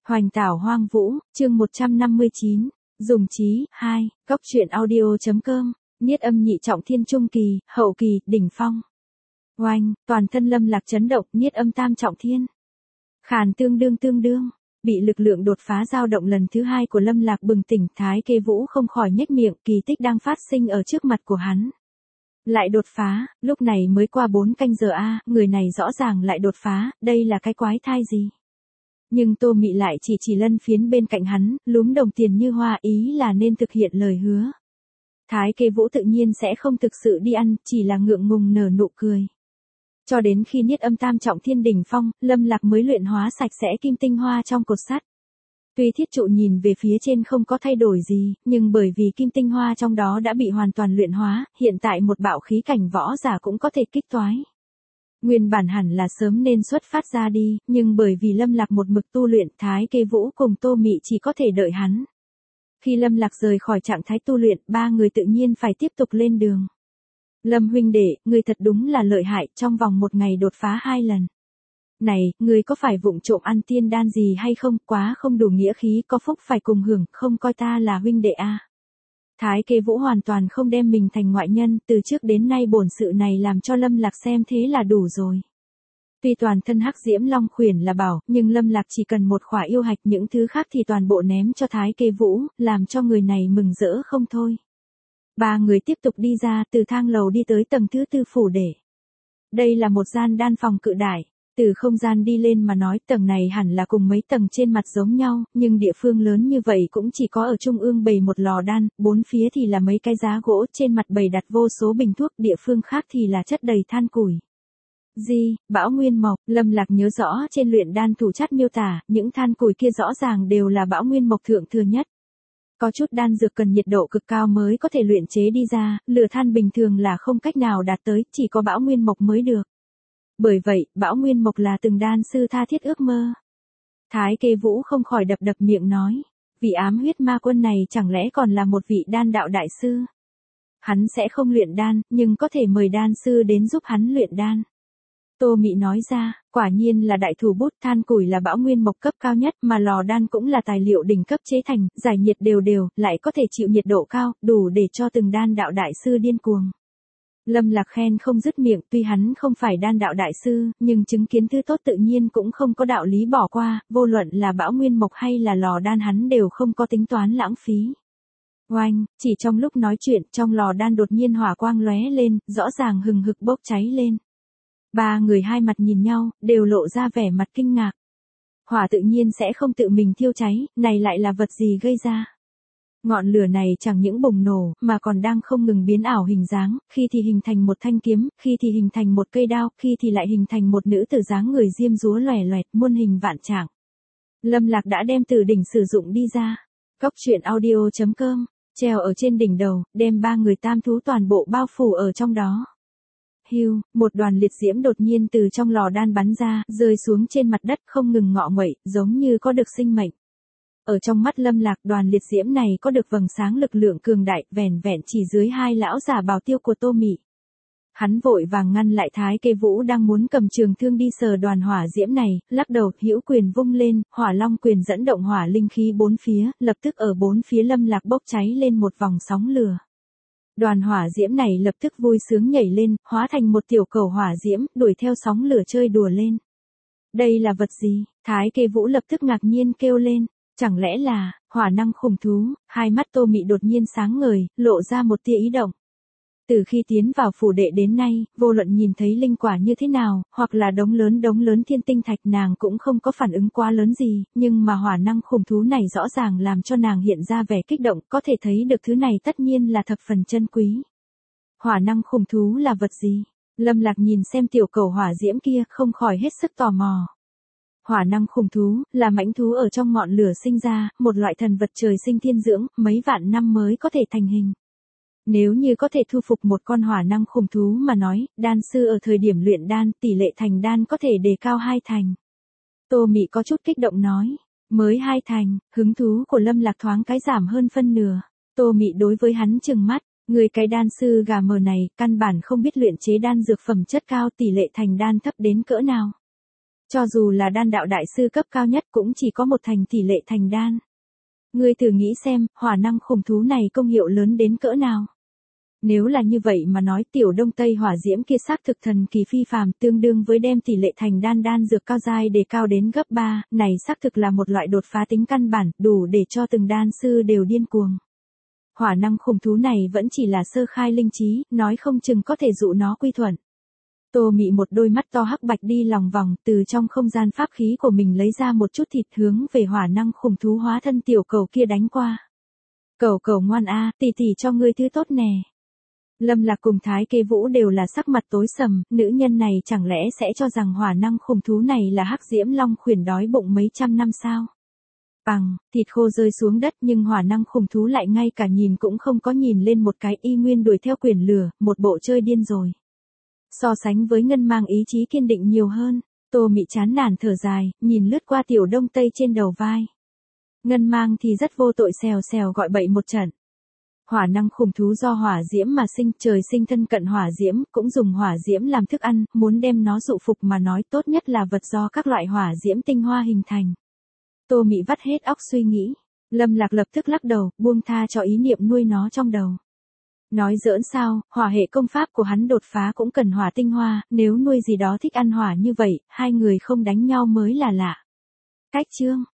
Hoành tảo hoang vũ, chương 159, dùng trí, 2, góc truyện audio.com, niết âm nhị trọng thiên trung kỳ, hậu kỳ, đỉnh phong. Oanh, toàn thân Lâm Lạc chấn động, niết âm tam trọng thiên. Khàn tương đương, bị lực lượng đột phá dao động lần thứ hai của Lâm Lạc bừng tỉnh, Thái Kê Vũ không khỏi nhếch miệng, kỳ tích đang phát sinh ở trước mặt của hắn. Lại đột phá, lúc này mới qua 4 canh giờ người này rõ ràng lại đột phá, đây là cái quái thai gì? Nhưng Tô Mị lại chỉ lân phiến bên cạnh hắn, lúm đồng tiền như hoa, ý là nên thực hiện lời hứa. Thái Kê Vũ tự nhiên sẽ không thực sự đi ăn, chỉ là ngượng ngùng nở nụ cười. Cho đến khi niết âm tam trọng thiên đỉnh phong, Lâm Lạc mới luyện hóa sạch sẽ kim tinh hoa trong cột sắt. Tuy thiết trụ nhìn về phía trên không có thay đổi gì, nhưng bởi vì kim tinh hoa trong đó đã bị hoàn toàn luyện hóa, hiện tại một bạo khí cảnh võ giả cũng có thể kích toái. Nguyên bản hẳn là sớm nên xuất phát ra đi, nhưng bởi vì Lâm Lạc một mực tu luyện, Thái Kê Vũ cùng Tô Mị chỉ có thể đợi hắn. Khi Lâm Lạc rời khỏi trạng thái tu luyện, ba người tự nhiên phải tiếp tục lên đường. Lâm huynh đệ, ngươi thật đúng là lợi hại, trong vòng một ngày đột phá 2 lần. Này, ngươi có phải vụng trộm ăn tiên đan gì hay không, quá không đủ nghĩa khí, có phúc phải cùng hưởng, không coi ta là huynh đệ Thái Kê Vũ hoàn toàn không đem mình thành ngoại nhân, từ trước đến nay bổn sự này làm cho Lâm Lạc xem thế là đủ rồi. Tuy toàn thân hắc diễm long khuyển là bảo, nhưng Lâm Lạc chỉ cần một khỏa yêu hạch, những thứ khác thì toàn bộ ném cho Thái Kê Vũ, làm cho người này mừng rỡ không thôi. Ba người tiếp tục đi ra, từ thang lầu đi tới tầng thứ 4 phủ để. Đây là một gian đan phòng cự đại. Từ không gian đi lên mà nói, tầng này hẳn là cùng mấy tầng trên mặt giống nhau, nhưng địa phương lớn như vậy cũng chỉ có ở trung ương bày một lò đan, bốn phía thì là mấy cái giá gỗ, trên mặt bày đặt vô số bình thuốc, địa phương khác thì là chất đầy than củi. Bão Nguyên Mộc, Lâm Lạc nhớ rõ trên luyện đan thủ chất miêu tả, những than củi kia rõ ràng đều là Bão Nguyên Mộc thượng thừa nhất. Có chút đan dược cần nhiệt độ cực cao mới có thể luyện chế đi ra, lửa than bình thường là không cách nào đạt tới, chỉ có Bão Nguyên Mộc mới được. Bởi vậy, Bão Nguyên Mộc là từng đan sư tha thiết ước mơ. Thái Kê Vũ không khỏi đập miệng nói, vị ám huyết ma quân này chẳng lẽ còn là một vị đan đạo đại sư? Hắn sẽ không luyện đan, nhưng có thể mời đan sư đến giúp hắn luyện đan. Tô Mị nói ra, quả nhiên là đại thủ bút, than củi là Bão Nguyên Mộc cấp cao nhất, mà lò đan cũng là tài liệu đỉnh cấp chế thành, giải nhiệt đều, lại có thể chịu nhiệt độ cao, đủ để cho từng đan đạo đại sư điên cuồng. Lâm Lạc khen không dứt miệng, tuy hắn không phải đan đạo đại sư, nhưng chứng kiến thứ tốt tự nhiên cũng không có đạo lý bỏ qua, vô luận là Bão Nguyên Mộc hay là lò đan hắn đều không có tính toán lãng phí. Oanh, chỉ trong lúc nói chuyện, trong lò đan đột nhiên hỏa quang lóe lên, rõ ràng hừng hực bốc cháy lên. Ba người hai mặt nhìn nhau, đều lộ ra vẻ mặt kinh ngạc. Hỏa tự nhiên sẽ không tự mình thiêu cháy, này lại là vật gì gây ra? Ngọn lửa này chẳng những bùng nổ, mà còn đang không ngừng biến ảo hình dáng, khi thì hình thành một thanh kiếm, khi thì hình thành một cây đao, khi thì lại hình thành một nữ tử dáng người diêm dúa loè loẹt, muôn hình vạn trạng. Lâm Lạc đã đem từ đỉnh sử dụng đi ra. Góc truyện audio.com, treo ở trên đỉnh đầu, đem ba người tam thú toàn bộ bao phủ ở trong đó. Hưu, một đoàn liệt diễm đột nhiên từ trong lò đan bắn ra, rơi xuống trên mặt đất không ngừng ngọ nguậy, giống như có được sinh mệnh. Ở trong mắt Lâm Lạc, đoàn liệt diễm này có được vầng sáng lực lượng cường đại, vẻn vẹn chỉ dưới hai lão giả bảo tiêu của Tô Mị. Hắn vội vàng ngăn lại Thái Kê Vũ đang muốn cầm trường thương đi sờ đoàn hỏa diễm này, lắc đầu, hữu quyền vung lên, hỏa long quyền dẫn động hỏa linh khí bốn phía, lập tức ở bốn phía Lâm Lạc bốc cháy lên một vòng sóng lửa. Đoàn hỏa diễm này lập tức vui sướng nhảy lên, hóa thành một tiểu cầu hỏa diễm, đuổi theo sóng lửa chơi đùa lên. Đây là vật gì? Thái Kê Vũ lập tức ngạc nhiên kêu lên. Chẳng lẽ là hỏa năng khủng thú? Hai mắt Tô Mị đột nhiên sáng ngời, lộ ra một tia ý động. Từ khi tiến vào phủ đệ đến nay, vô luận nhìn thấy linh quả như thế nào, hoặc là đống lớn thiên tinh thạch, nàng cũng không có phản ứng quá lớn gì, nhưng mà hỏa năng khủng thú này rõ ràng làm cho nàng hiện ra vẻ kích động, có thể thấy được thứ này tất nhiên là thập phần chân quý. Hỏa năng khủng thú là vật gì? Lâm Lạc nhìn xem tiểu cầu hỏa diễm kia, không khỏi hết sức tò mò. Hỏa năng khủng thú, là mãnh thú ở trong ngọn lửa sinh ra, một loại thần vật trời sinh thiên dưỡng, mấy vạn năm mới có thể thành hình. Nếu như có thể thu phục một con hỏa năng khủng thú mà nói, đan sư ở thời điểm luyện đan, tỷ lệ thành đan có thể đề cao 2 thành. Tô Mị có chút kích động nói, mới 2 thành, hứng thú của Lâm Lạc thoáng cái giảm hơn phân nửa. Tô Mị đối với hắn trừng mắt, người cái đan sư gà mờ này, căn bản không biết luyện chế đan dược phẩm chất cao, tỷ lệ thành đan thấp đến cỡ nào. Cho dù là đan đạo đại sư cấp cao nhất cũng chỉ có một thành tỷ lệ thành đan. Ngươi thử nghĩ xem, hỏa năng khủng thú này công hiệu lớn đến cỡ nào. Nếu là như vậy mà nói tiểu đông tây hỏa diễm kia xác thực thần kỳ phi phàm tương đương với đem tỷ lệ thành đan dược cao giai để cao đến gấp 3, này xác thực là một loại đột phá tính căn bản, đủ để cho từng đan sư đều điên cuồng. Hỏa năng khủng thú này vẫn chỉ là sơ khai linh trí, nói không chừng có thể dụ nó quy thuận. Tô Mị một đôi mắt to hắc bạch đi lòng vòng, từ trong không gian pháp khí của mình lấy ra một chút thịt hướng về hỏa năng khủng thú hóa thân tiểu cầu kia đánh qua. Cầu cầu ngoan a, tỷ tỷ cho ngươi thứ tốt nè. Lâm Lạc cùng Thái Kế Vũ đều là sắc mặt tối sầm, nữ nhân này chẳng lẽ sẽ cho rằng hỏa năng khủng thú này là hắc diễm long khuyển đói bụng mấy trăm năm sao? Bằng, thịt khô rơi xuống đất nhưng hỏa năng khủng thú lại ngay cả nhìn cũng không có nhìn lên một cái, y nguyên đuổi theo quyển lửa, một bộ chơi điên rồi. So sánh với Ngân Mang ý chí kiên định nhiều hơn, Tô Mị chán nản thở dài, nhìn lướt qua tiểu đông tây trên đầu vai. Ngân Mang thì rất vô tội xèo xèo gọi bậy một trận. Hỏa năng khủng thú do hỏa diễm mà sinh, trời sinh thân cận hỏa diễm, cũng dùng hỏa diễm làm thức ăn, muốn đem nó dụ phục mà nói tốt nhất là vật do các loại hỏa diễm tinh hoa hình thành. Tô Mị vắt hết óc suy nghĩ, Lâm Lạc lập tức lắc đầu, buông tha cho ý niệm nuôi nó trong đầu. Nói giỡn sao, hỏa hệ công pháp của hắn đột phá cũng cần hỏa tinh hoa, nếu nuôi gì đó thích ăn hỏa như vậy, hai người không đánh nhau mới là lạ. Cách chương